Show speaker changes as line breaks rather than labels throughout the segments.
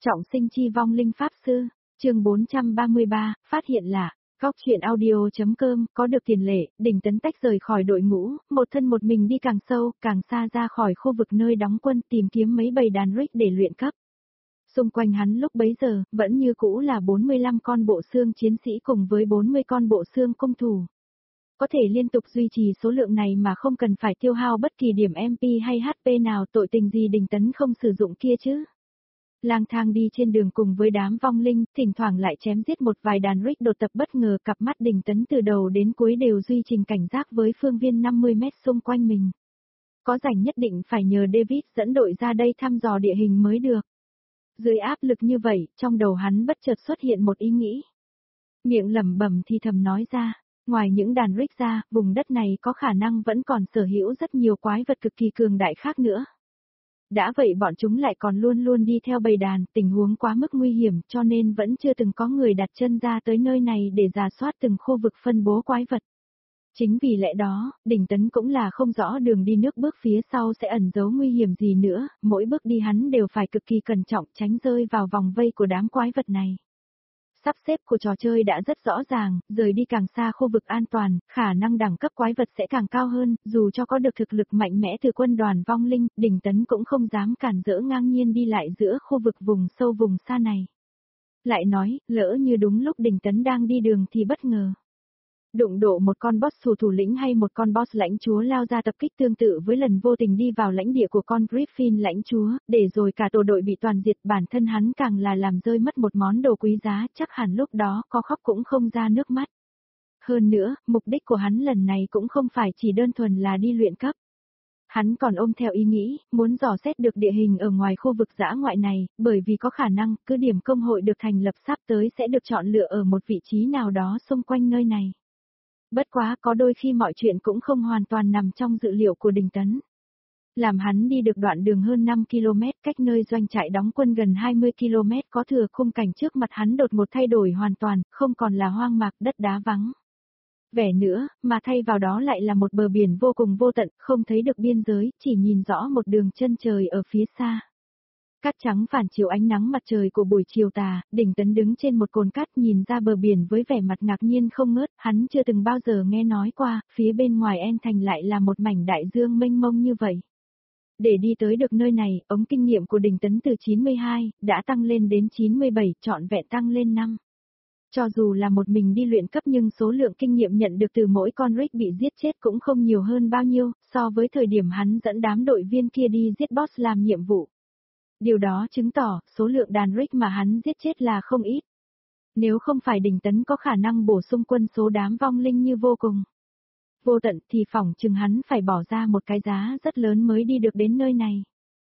Trọng sinh chi vong linh pháp sư, chương 433, phát hiện lạ. Góc truyện audio.com, có được tiền lệ, Đình Tấn tách rời khỏi đội ngũ, một thân một mình đi càng sâu, càng xa ra khỏi khu vực nơi đóng quân tìm kiếm mấy bầy đàn rick để luyện cấp. Xung quanh hắn lúc bấy giờ, vẫn như cũ là 45 con bộ xương chiến sĩ cùng với 40 con bộ xương cung thủ. Có thể liên tục duy trì số lượng này mà không cần phải tiêu hao bất kỳ điểm MP hay HP nào, tội tình gì Đình Tấn không sử dụng kia chứ. Lang thang đi trên đường cùng với đám vong linh, thỉnh thoảng lại chém giết một vài đàn rick đột tập bất ngờ, cặp mắt Đình Tấn từ đầu đến cuối đều duy trì cảnh giác với phương viên 50 mét xung quanh mình. Có rảnh nhất định phải nhờ David dẫn đội ra đây thăm dò địa hình mới được. Dưới áp lực như vậy, trong đầu hắn bất chợt xuất hiện một ý nghĩ. Miệng lẩm bẩm thì thầm nói ra, ngoài những đàn rick ra, vùng đất này có khả năng vẫn còn sở hữu rất nhiều quái vật cực kỳ cường đại khác nữa. Đã vậy bọn chúng lại còn luôn luôn đi theo bầy đàn, tình huống quá mức nguy hiểm cho nên vẫn chưa từng có người đặt chân ra tới nơi này để rà soát từng khu vực phân bố quái vật. Chính vì lẽ đó, Đình Tấn cũng là không rõ đường đi nước bước phía sau sẽ ẩn giấu nguy hiểm gì nữa, mỗi bước đi hắn đều phải cực kỳ cẩn trọng tránh rơi vào vòng vây của đám quái vật này. Sắp xếp của trò chơi đã rất rõ ràng, rời đi càng xa khu vực an toàn, khả năng đẳng cấp quái vật sẽ càng cao hơn, dù cho có được thực lực mạnh mẽ từ quân đoàn vong linh, Đình Tấn cũng không dám cản rỡ ngang nhiên đi lại giữa khu vực vùng sâu vùng xa này. Lại nói, lỡ như đúng lúc Đình Tấn đang đi đường thì bất ngờ đụng độ một con boss thủ lĩnh hay một con boss lãnh chúa lao ra tập kích tương tự với lần vô tình đi vào lãnh địa của con Griffin lãnh chúa, để rồi cả tổ đội bị toàn diệt, bản thân hắn càng là làm rơi mất một món đồ quý giá, chắc hẳn lúc đó có khóc cũng không ra nước mắt. Hơn nữa, mục đích của hắn lần này cũng không phải chỉ đơn thuần là đi luyện cấp. Hắn còn ôm theo ý nghĩ, muốn dò xét được địa hình ở ngoài khu vực dã ngoại này, bởi vì có khả năng, cứ điểm công hội được thành lập sắp tới sẽ được chọn lựa ở một vị trí nào đó xung quanh nơi này. Bất quá có đôi khi mọi chuyện cũng không hoàn toàn nằm trong dự liệu của Đình Tấn. Làm hắn đi được đoạn đường hơn 5 km cách nơi doanh trại đóng quân gần 20 km có thừa, khung cảnh trước mặt hắn đột ngột thay đổi hoàn toàn, không còn là hoang mạc đất đá vắng vẻ nữa, mà thay vào đó lại là một bờ biển vô cùng vô tận, không thấy được biên giới, chỉ nhìn rõ một đường chân trời ở phía xa. Cát trắng phản chiếu ánh nắng mặt trời của buổi chiều tà, Đình Tấn đứng trên một cồn cát nhìn ra bờ biển với vẻ mặt ngạc nhiên không ngớt, hắn chưa từng bao giờ nghe nói qua, phía bên ngoài En Thành lại là một mảnh đại dương mênh mông như vậy. Để đi tới được nơi này, ống kinh nghiệm của Đình Tấn từ 92, đã tăng lên đến 97, trọn vẹn tăng lên 5. Cho dù là một mình đi luyện cấp nhưng số lượng kinh nghiệm nhận được từ mỗi con rick bị giết chết cũng không nhiều hơn bao nhiêu, so với thời điểm hắn dẫn đám đội viên kia đi giết boss làm nhiệm vụ. Điều đó chứng tỏ, số lượng đàn rick mà hắn giết chết là không ít. Nếu không phải Đình Tấn có khả năng bổ sung quân số đám vong linh như vô cùng vô tận thì phỏng chừng hắn phải bỏ ra một cái giá rất lớn mới đi được đến nơi này.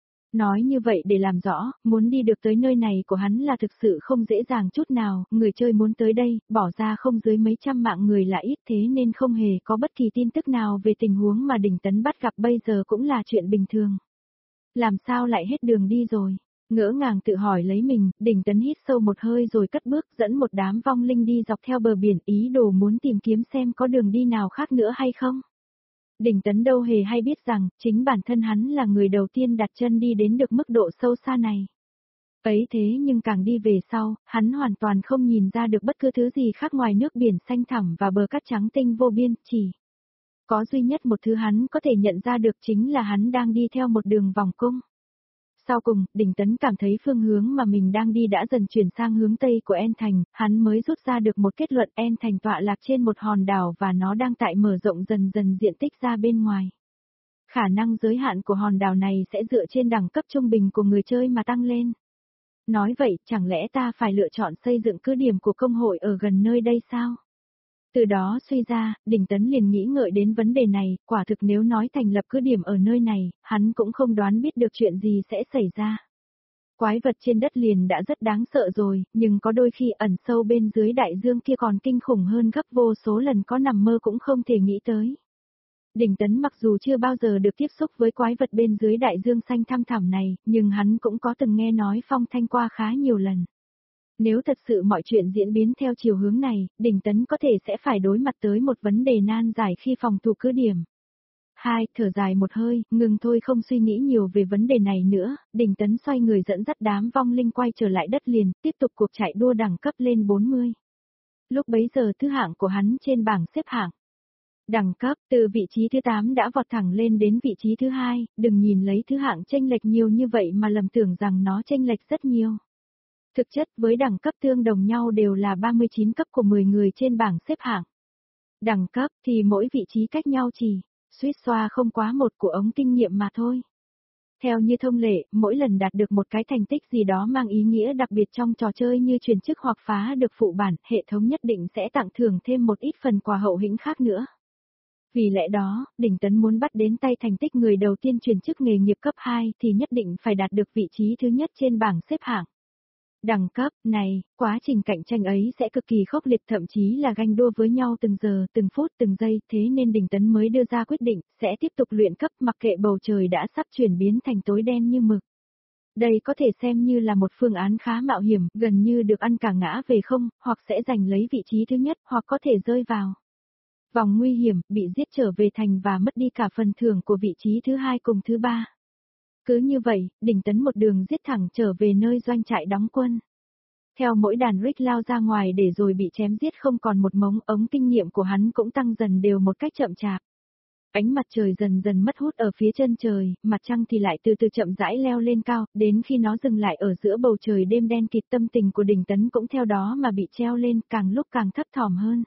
Nói như vậy để làm rõ, muốn đi được tới nơi này của hắn là thực sự không dễ dàng chút nào, người chơi muốn tới đây, bỏ ra không dưới mấy trăm mạng người là ít, thế nên không hề có bất kỳ tin tức nào về tình huống mà Đình Tấn bắt gặp bây giờ cũng là chuyện bình thường. Làm sao lại hết đường đi rồi? Ngỡ ngàng tự hỏi lấy mình, Đình Tấn hít sâu một hơi rồi cất bước dẫn một đám vong linh đi dọc theo bờ biển, ý đồ muốn tìm kiếm xem có đường đi nào khác nữa hay không. Đình Tấn đâu hề hay biết rằng, chính bản thân hắn là người đầu tiên đặt chân đi đến được mức độ sâu xa này. Ấy thế nhưng càng đi về sau, hắn hoàn toàn không nhìn ra được bất cứ thứ gì khác ngoài nước biển xanh thẳm và bờ cát trắng tinh vô biên, chỉ có duy nhất một thứ hắn có thể nhận ra được chính là hắn đang đi theo một đường vòng cung. Sau cùng, Đình Tấn cảm thấy phương hướng mà mình đang đi đã dần chuyển sang hướng Tây của En Thành, hắn mới rút ra được một kết luận En Thành tọa lạc trên một hòn đảo và nó đang tại mở rộng dần dần diện tích ra bên ngoài. Khả năng giới hạn của hòn đảo này sẽ dựa trên đẳng cấp trung bình của người chơi mà tăng lên. Nói vậy, chẳng lẽ ta phải lựa chọn xây dựng cứ điểm của công hội ở gần nơi đây sao? Từ đó suy ra, Đình Tấn liền nghĩ ngợi đến vấn đề này, quả thực nếu nói thành lập cứ điểm ở nơi này, hắn cũng không đoán biết được chuyện gì sẽ xảy ra. Quái vật trên đất liền đã rất đáng sợ rồi, nhưng có đôi khi ẩn sâu bên dưới đại dương kia còn kinh khủng hơn gấp vô số lần, có nằm mơ cũng không thể nghĩ tới. Đình Tấn mặc dù chưa bao giờ được tiếp xúc với quái vật bên dưới đại dương xanh thăm thẳm này, nhưng hắn cũng có từng nghe nói phong thanh qua khá nhiều lần. Nếu thật sự mọi chuyện diễn biến theo chiều hướng này, Đình Tấn có thể sẽ phải đối mặt tới một vấn đề nan giải khi phòng thủ cứ điểm. 2, thở dài một hơi, ngừng thôi không suy nghĩ nhiều về vấn đề này nữa, Đình Tấn xoay người dẫn dắt đám vong linh quay trở lại đất liền, tiếp tục cuộc chạy đua đẳng cấp lên 40. Lúc bấy giờ thứ hạng của hắn trên bảng xếp hạng. Đẳng cấp, từ vị trí thứ 8 đã vọt thẳng lên đến vị trí thứ 2, đừng nhìn lấy thứ hạng chênh lệch nhiều như vậy mà lầm tưởng rằng nó chênh lệch rất nhiều. Thực chất với đẳng cấp tương đồng nhau đều là 39 cấp của 10 người trên bảng xếp hạng. Đẳng cấp thì mỗi vị trí cách nhau chỉ, suýt xoa không quá một của ống kinh nghiệm mà thôi. Theo như thông lệ, mỗi lần đạt được một cái thành tích gì đó mang ý nghĩa đặc biệt trong trò chơi như chuyển chức hoặc phá được phụ bản, hệ thống nhất định sẽ tặng thưởng thêm một ít phần quà hậu hĩnh khác nữa. Vì lẽ đó, Đình Tấn muốn bắt đến tay thành tích người đầu tiên chuyển chức nghề nghiệp cấp 2 thì nhất định phải đạt được vị trí thứ nhất trên bảng xếp hạng. Đẳng cấp này, quá trình cạnh tranh ấy sẽ cực kỳ khốc liệt thậm chí là ganh đua với nhau từng giờ, từng phút, từng giây, thế nên Đình Tấn mới đưa ra quyết định, sẽ tiếp tục luyện cấp mặc kệ bầu trời đã sắp chuyển biến thành tối đen như mực. Đây có thể xem như là một phương án khá mạo hiểm, gần như được ăn cả ngã về không, hoặc sẽ giành lấy vị trí thứ nhất, hoặc có thể rơi vào vòng nguy hiểm, bị giết trở về thành và mất đi cả phần thưởng của vị trí thứ 2 cùng thứ 3. Cứ như vậy, Đình Tấn một đường giết thẳng trở về nơi doanh trại đóng quân. Theo mỗi đàn Rick lao ra ngoài để rồi bị chém giết không còn một mống, ống kinh nghiệm của hắn cũng tăng dần đều một cách chậm chạp. Ánh mặt trời dần dần mất hút ở phía chân trời, mặt trăng thì lại từ từ chậm rãi leo lên cao, đến khi nó dừng lại ở giữa bầu trời đêm đen kịt, tâm tình của Đình Tấn cũng theo đó mà bị treo lên, càng lúc càng thấp thỏm hơn.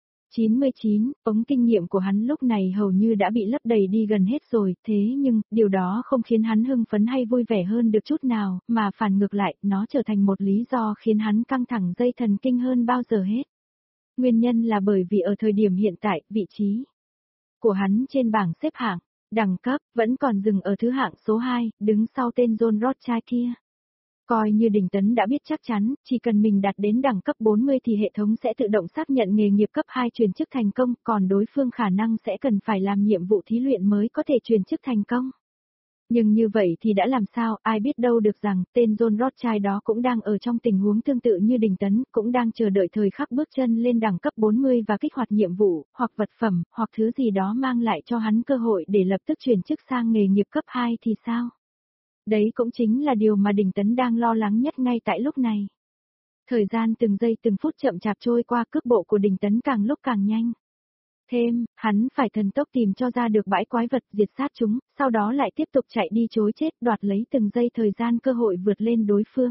99, ống kinh nghiệm của hắn lúc này hầu như đã bị lấp đầy đi gần hết rồi, thế nhưng, điều đó không khiến hắn hưng phấn hay vui vẻ hơn được chút nào, mà phản ngược lại, nó trở thành một lý do khiến hắn căng thẳng dây thần kinh hơn bao giờ hết. Nguyên nhân là bởi vì ở thời điểm hiện tại, vị trí của hắn trên bảng xếp hạng, đẳng cấp, vẫn còn dừng ở thứ hạng số 2, đứng sau tên John Rothschild kia. Coi như Đình Tấn đã biết chắc chắn, chỉ cần mình đạt đến đẳng cấp 40 thì hệ thống sẽ tự động xác nhận nghề nghiệp cấp 2 chuyển chức thành công, còn đối phương khả năng sẽ cần phải làm nhiệm vụ thí luyện mới có thể chuyển chức thành công. Nhưng như vậy thì đã làm sao, ai biết đâu được rằng, tên John Rothschild đó cũng đang ở trong tình huống tương tự như Đình Tấn, cũng đang chờ đợi thời khắc bước chân lên đẳng cấp 40 và kích hoạt nhiệm vụ, hoặc vật phẩm, hoặc thứ gì đó mang lại cho hắn cơ hội để lập tức chuyển chức sang nghề nghiệp cấp 2 thì sao? Đấy cũng chính là điều mà Đình Tấn đang lo lắng nhất ngay tại lúc này. Thời gian từng giây từng phút chậm chạp trôi qua, cước bộ của Đình Tấn càng lúc càng nhanh. Thêm, hắn phải thần tốc tìm cho ra được bãi quái vật, diệt sát chúng, sau đó lại tiếp tục chạy đi chối chết, đoạt lấy từng giây thời gian cơ hội vượt lên đối phương.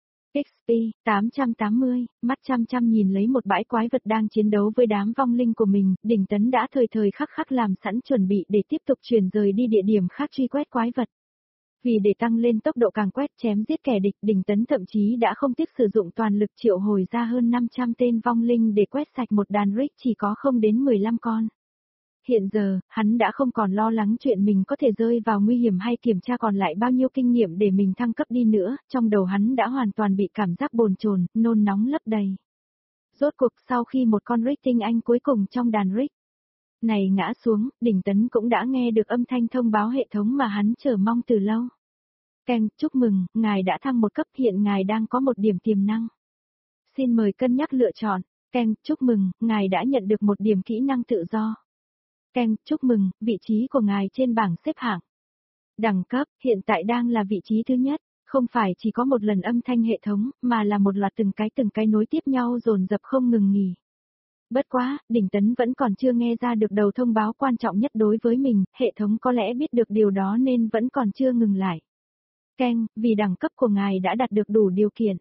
XP 880, mắt chăm chăm nhìn lấy một bãi quái vật đang chiến đấu với đám vong linh của mình, Đình Tấn đã thời thời khắc khắc làm sẵn chuẩn bị để tiếp tục chuyển rời đi địa điểm khác truy quét quái vật. Vì để tăng lên tốc độ càng quét chém giết kẻ địch, Đình Tấn thậm chí đã không tiếc sử dụng toàn lực triệu hồi ra hơn 500 tên vong linh để quét sạch một đàn Rick chỉ có không đến 15 con. Hiện giờ, hắn đã không còn lo lắng chuyện mình có thể rơi vào nguy hiểm hay kiểm tra còn lại bao nhiêu kinh nghiệm để mình thăng cấp đi nữa, trong đầu hắn đã hoàn toàn bị cảm giác bồn chồn, nôn nóng lấp đầy. Rốt cuộc sau khi một con Rick tinh anh cuối cùng trong đàn Rick này ngã xuống, Đình Tấn cũng đã nghe được âm thanh thông báo hệ thống mà hắn chờ mong từ lâu. Ken, chúc mừng, ngài đã thăng một cấp, hiện ngài đang có một điểm tiềm năng. Xin mời cân nhắc lựa chọn. Ken, chúc mừng, ngài đã nhận được một điểm kỹ năng tự do. Ken, chúc mừng, vị trí của ngài trên bảng xếp hạng. Đẳng cấp, hiện tại đang là vị trí thứ nhất. Không phải chỉ có một lần âm thanh hệ thống, mà là một loạt từng cái nối tiếp nhau dồn dập không ngừng nghỉ. Bất quá, Đình Tấn vẫn còn chưa nghe ra được đầu thông báo quan trọng nhất đối với mình, hệ thống có lẽ biết được điều đó nên vẫn còn chưa ngừng lại. Ken, vì đẳng cấp của ngài đã đạt được đủ điều kiện.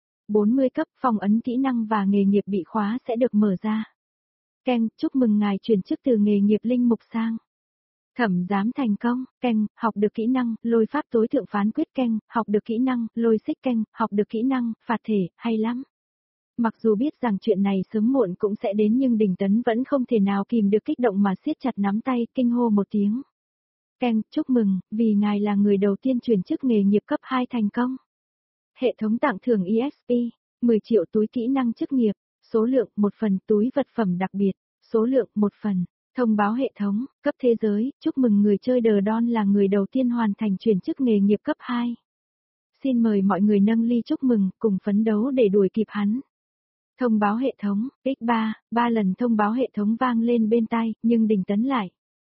40 cấp, phong ấn kỹ năng và nghề nghiệp bị khóa sẽ được mở ra. Ken, chúc mừng ngài chuyển chức từ nghề nghiệp linh mục sang thẩm giám thành công. Ken, học được kỹ năng, lôi pháp tối thượng phán quyết. Ken, học được kỹ năng, lôi xích. Ken, học được kỹ năng, phạt thể, hay lắm. Mặc dù biết rằng chuyện này sớm muộn cũng sẽ đến nhưng Đình Tấn vẫn không thể nào kìm được kích động mà siết chặt nắm tay, kinh hô một tiếng. Ken, chúc mừng, vì ngài là người đầu tiên chuyển chức nghề nghiệp cấp 2 thành công. Hệ thống tặng thưởng EXP, 10 triệu túi kỹ năng chức nghiệp, số lượng 1 phần, túi vật phẩm đặc biệt, số lượng 1 phần. Thông báo hệ thống, cấp thế giới, chúc mừng người chơi The Don là người đầu tiên hoàn thành chuyển chức nghề nghiệp cấp 2. Xin mời mọi người nâng ly chúc mừng, cùng phấn đấu để đuổi kịp hắn. Thông báo hệ thống, X3, 3 lần thông báo hệ thống vang lên bên tai, nhưng Đình Tấn lại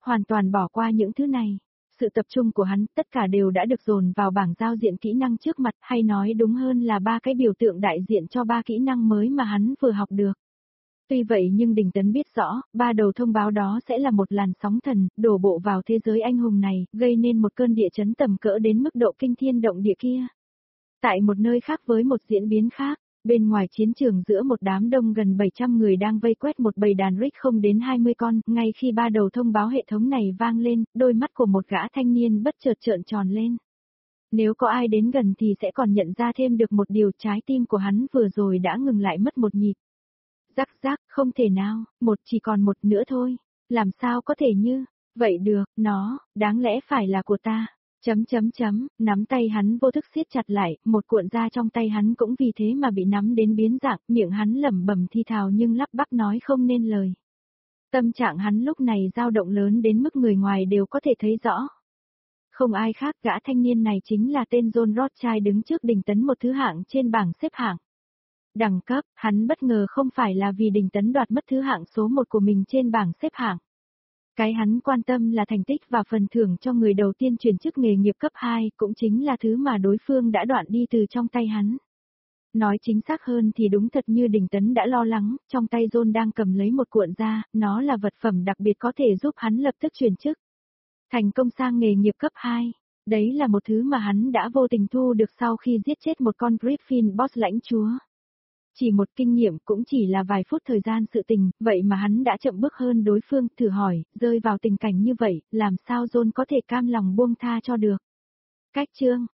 hoàn toàn bỏ qua những thứ này. Sự tập trung của hắn tất cả đều đã được dồn vào bảng giao diện kỹ năng trước mặt, hay nói đúng hơn là 3 cái biểu tượng đại diện cho 3 kỹ năng mới mà hắn vừa học được. Tuy vậy nhưng Đình Tấn biết rõ, 3 đầu thông báo đó sẽ là một làn sóng thần, đổ bộ vào thế giới anh hùng này, gây nên một cơn địa chấn tầm cỡ đến mức độ kinh thiên động địa kia. Tại một nơi khác với một diễn biến khác, bên ngoài chiến trường giữa một đám đông gần 700 người đang vây quét một bầy đàn rích không đến 20 con, ngay khi 3 đầu thông báo hệ thống này vang lên, đôi mắt của một gã thanh niên bất chợt trợn tròn lên. Nếu có ai đến gần thì sẽ còn nhận ra thêm được một điều, trái tim của hắn vừa rồi đã ngừng lại mất một nhịp. Rắc rắc, không thể nào, chỉ còn một nữa thôi, làm sao có thể như, vậy được, nó, đáng lẽ phải là của ta. Nắm tay hắn vô thức siết chặt lại, một cuộn da trong tay hắn cũng vì thế mà bị nắm đến biến dạng, miệng hắn lẩm bẩm thi thào nhưng lắp bắp nói không nên lời. Tâm trạng hắn lúc này dao động lớn đến mức người ngoài đều có thể thấy rõ. Không ai khác, gã thanh niên này chính là tên John Rothschild đứng trước Đình Tấn một thứ hạng trên bảng xếp hạng. Đẳng cấp, hắn bất ngờ không phải là vì Đình Tấn đoạt mất thứ hạng số 1 của mình trên bảng xếp hạng. Cái hắn quan tâm là thành tích và phần thưởng cho người đầu tiên chuyển chức nghề nghiệp cấp 2, cũng chính là thứ mà đối phương đã đoạn đi từ trong tay hắn. Nói chính xác hơn thì đúng thật như Đình Tấn đã lo lắng, trong tay John đang cầm lấy một cuộn da, nó là vật phẩm đặc biệt có thể giúp hắn lập tức chuyển chức. Thành công sang nghề nghiệp cấp 2. Đấy là một thứ mà hắn đã vô tình thu được sau khi giết chết một con Griffin boss lãnh chúa. Chỉ một kinh nghiệm cũng chỉ là vài phút thời gian sự tình, vậy mà hắn đã chậm bước hơn đối phương, thử hỏi, rơi vào tình cảnh như vậy, làm sao John có thể cam lòng buông tha cho được. Cách chương